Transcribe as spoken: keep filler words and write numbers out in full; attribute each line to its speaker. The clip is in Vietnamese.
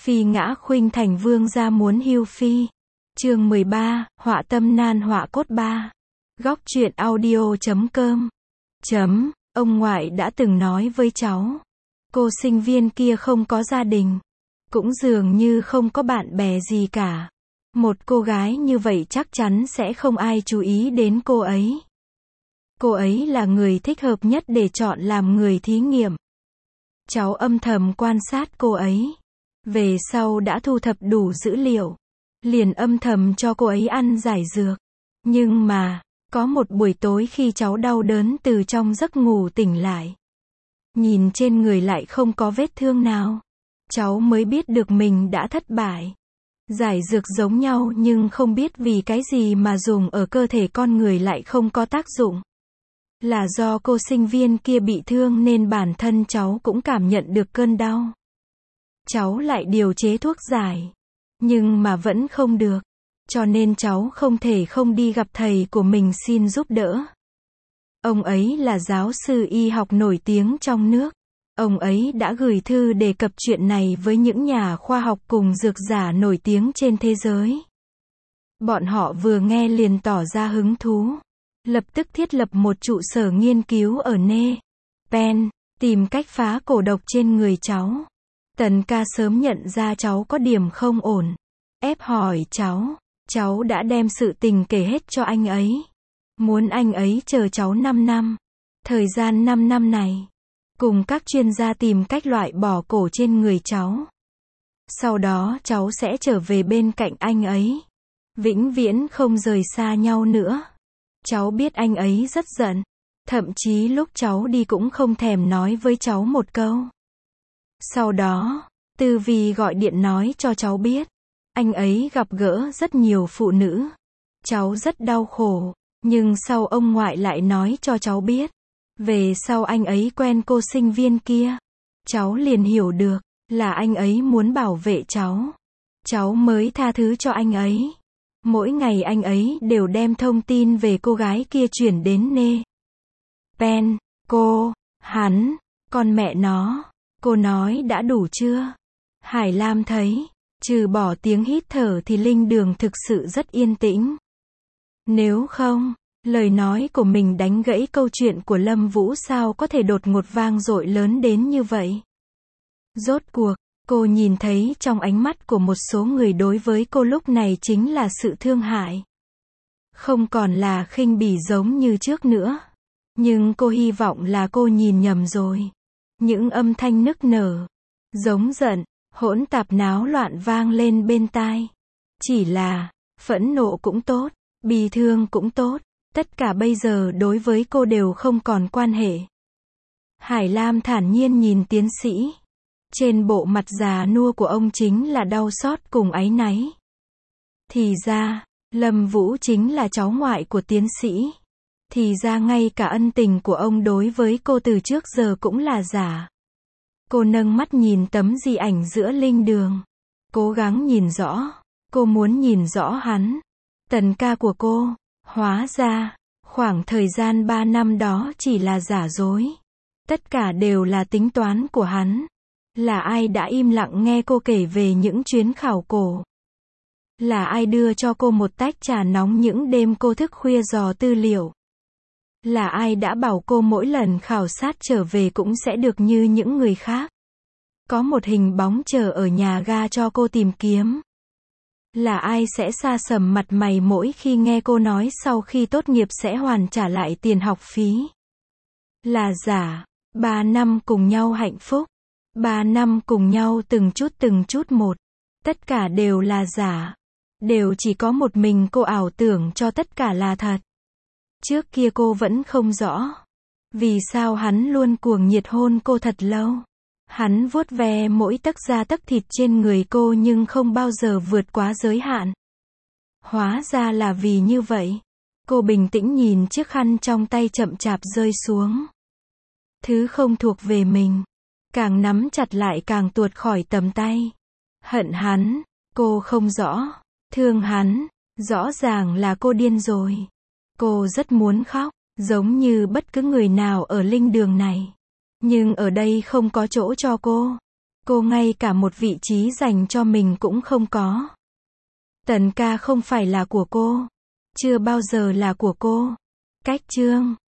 Speaker 1: Phi ngã khuynh thành vương gia muốn hưu phi. Chương mười ba, họa tâm nan họa cốt ba. Góc truyện audio chấm com. Chấm, ông ngoại đã từng nói với cháu. Cô sinh viên kia không có gia đình. Cũng dường như không có bạn bè gì cả. Một cô gái như vậy chắc chắn sẽ không ai chú ý đến cô ấy. Cô ấy là người thích hợp nhất để chọn làm người thí nghiệm. Cháu âm thầm quan sát cô ấy. Về sau đã thu thập đủ dữ liệu. Liền âm thầm cho cô ấy ăn giải dược. Nhưng mà, có một buổi tối khi cháu đau đớn từ trong giấc ngủ tỉnh lại. Nhìn trên người lại không có vết thương nào. Cháu mới biết được mình đã thất bại. Giải dược giống nhau nhưng không biết vì cái gì mà dùng ở cơ thể con người lại không có tác dụng. Là do cô sinh viên kia bị thương nên bản thân cháu cũng cảm nhận được cơn đau. Cháu lại điều chế thuốc giải. Nhưng mà vẫn không được. Cho nên cháu không thể không đi gặp thầy của mình xin giúp đỡ. Ông ấy là giáo sư y học nổi tiếng trong nước. Ông ấy đã gửi thư đề cập chuyện này với những nhà khoa học cùng dược giả nổi tiếng trên thế giới. Bọn họ vừa nghe liền tỏ ra hứng thú. Lập tức thiết lập một trụ sở nghiên cứu ở Nê Pen, tìm cách phá cổ độc trên người cháu. Tần ca sớm nhận ra cháu có điểm không ổn. Ép hỏi cháu. Cháu đã đem sự tình kể hết cho anh ấy. Muốn anh ấy chờ cháu năm năm. Thời gian năm năm này. Cùng các chuyên gia tìm cách loại bỏ cổ trên người cháu. Sau đó cháu sẽ trở về bên cạnh anh ấy. Vĩnh viễn không rời xa nhau nữa. Cháu biết anh ấy rất giận. Thậm chí lúc cháu đi cũng không thèm nói với cháu một câu. Sau đó, Tư Vi gọi điện nói cho cháu biết. Anh ấy gặp gỡ rất nhiều phụ nữ. Cháu rất đau khổ. Nhưng sau ông ngoại lại nói cho cháu biết. Về sau anh ấy quen cô sinh viên kia. Cháu liền hiểu được. Là anh ấy muốn bảo vệ cháu. Cháu mới tha thứ cho anh ấy. Mỗi ngày anh ấy đều đem thông tin về cô gái kia chuyển đến Nê Pen. Cô, hắn, con mẹ nó. Cô nói đã đủ chưa? Hải Lam thấy, trừ bỏ tiếng hít thở thì linh đường thực sự rất yên tĩnh. Nếu không, lời nói của mình đánh gãy câu chuyện của Lâm Vũ sao có thể đột ngột vang dội lớn đến như vậy. Rốt cuộc, cô nhìn thấy trong ánh mắt của một số người đối với cô lúc này chính là sự thương hại. Không còn là khinh bỉ giống như trước nữa. Nhưng cô hy vọng là cô nhìn nhầm rồi. Những âm thanh nức nở, giống giận, hỗn tạp náo loạn vang lên bên tai. Chỉ là, phẫn nộ cũng tốt, bi thương cũng tốt, tất cả bây giờ đối với cô đều không còn quan hệ. Hải Lam thản nhiên nhìn tiến sĩ. Trên bộ mặt già nua của ông chính là đau xót cùng áy náy. Thì ra, Lâm Vũ chính là cháu ngoại của tiến sĩ. Thì ra ngay cả ân tình của ông đối với cô từ trước giờ cũng là giả. Cô nâng mắt nhìn tấm di ảnh giữa linh đường. Cố gắng nhìn rõ. Cô muốn nhìn rõ hắn. Tần ca của cô. Hóa ra, khoảng thời gian ba năm đó chỉ là giả dối. Tất cả đều là tính toán của hắn. Là ai đã im lặng nghe cô kể về những chuyến khảo cổ? Là ai đưa cho cô một tách trà nóng những đêm cô thức khuya dò tư liệu? Là ai đã bảo cô mỗi lần khảo sát trở về cũng sẽ được như những người khác? Có một hình bóng chờ ở nhà ga cho cô tìm kiếm. Là ai sẽ sa sầm mặt mày mỗi khi nghe cô nói sau khi tốt nghiệp sẽ hoàn trả lại tiền học phí? Là giả. Ba năm cùng nhau hạnh phúc. Ba năm cùng nhau từng chút từng chút một. Tất cả đều là giả. Đều chỉ có một mình cô ảo tưởng cho tất cả là thật. Trước kia cô vẫn không rõ. Vì sao hắn luôn cuồng nhiệt hôn cô thật lâu. Hắn vuốt ve mỗi tấc da tấc thịt trên người cô nhưng không bao giờ vượt quá giới hạn. Hóa ra là vì như vậy. Cô bình tĩnh nhìn chiếc khăn trong tay chậm chạp rơi xuống. Thứ không thuộc về mình. Càng nắm chặt lại càng tuột khỏi tầm tay. Hận hắn. Cô không rõ. Thương hắn. Rõ ràng là cô điên rồi. Cô rất muốn khóc. Giống như bất cứ người nào ở linh đường này. Nhưng ở đây không có chỗ cho cô. Cô ngay cả một vị trí dành cho mình cũng không có. Tần ca không phải là của cô. Chưa bao giờ là của cô. Cách chương